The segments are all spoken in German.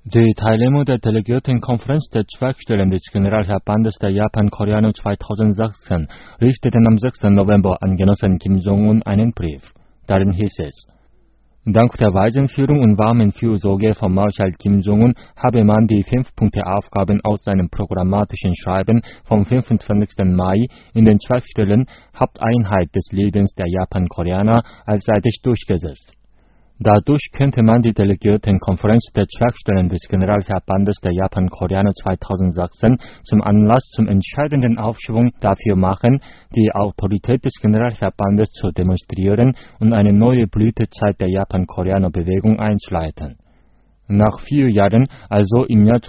Die Teilnehmer der Delegiertenkonferenz der Zweigstellen des Generalverbandes der Japan-Koreaner 2016 richteten am 6. November an Genossen Kim Jong-un einen Brief. Darin hieß es: Dank der weisen Führung und warmen Fürsorge von Marschall Kim Jong-un habe man die 5-Punkte-Aufgaben aus seinem programmatischen Schreiben vom 25. Mai in den Zweigstellen Haupteinheit des Lebens der Japan-Koreaner allseitig durchgesetzt. Dadurch könnte man die Delegiertenkonferenz der Zweigstellen des Generalverbandes der Japan-Koreaner 2016 zum Anlass zum entscheidenden Aufschwung dafür machen, die Autorität des Generalverbandes zu demonstrieren und eine neue Blütezeit der Japan-Koreaner-Bewegung einzuleiten. Nach 4 Jahren, also im Jahr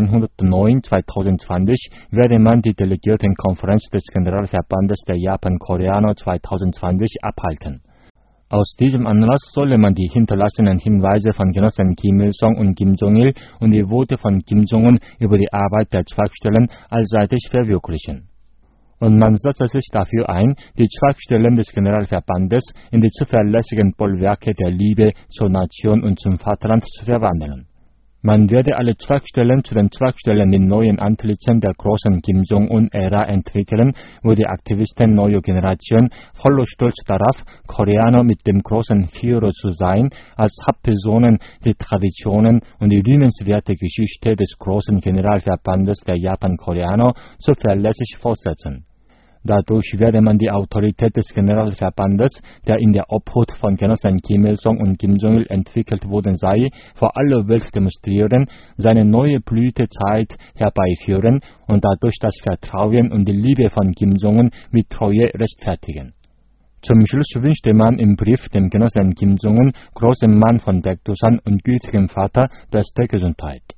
109/2020, werde man die Delegiertenkonferenz des Generalverbandes der Japan-Koreaner 2020 abhalten. Aus diesem Anlass solle man die hinterlassenen Hinweise von Genossen Kim Il-sung und Kim Jong-il und die Worte von Kim Jong-un über die Arbeit der Zweigstellen allseitig verwirklichen. Und man setze sich dafür ein, die Zweigstellen des Generalverbandes in die zuverlässigen Bollwerke der Liebe zur Nation und zum Vaterland zu verwandeln. Man werde alle Zweigstellen zu den Zweigstellen in neuen Antlitzen der großen Kim Jong-un-Ära entwickeln, wo die Aktivisten neuer Generation voller Stolz darauf, Koreaner mit dem großen Führer zu sein, als Hauptpersonen die Traditionen und die rühmenswerte Geschichte des großen Generalverbandes der Japan-Koreaner zuverlässig fortsetzen. Dadurch werde man die Autorität des Generalverbandes, der in der Obhut von Genossen Kim Il-sung und Kim Jong-il entwickelt worden sei, vor aller Welt demonstrieren, seine neue Blütezeit herbeiführen und dadurch das Vertrauen und die Liebe von Kim Jong-un mit Treue rechtfertigen. Zum Schluss wünschte man im Brief dem Genossen Kim Jong-un, großem Mann von Baekdusan und gütigem Vater, beste Gesundheit.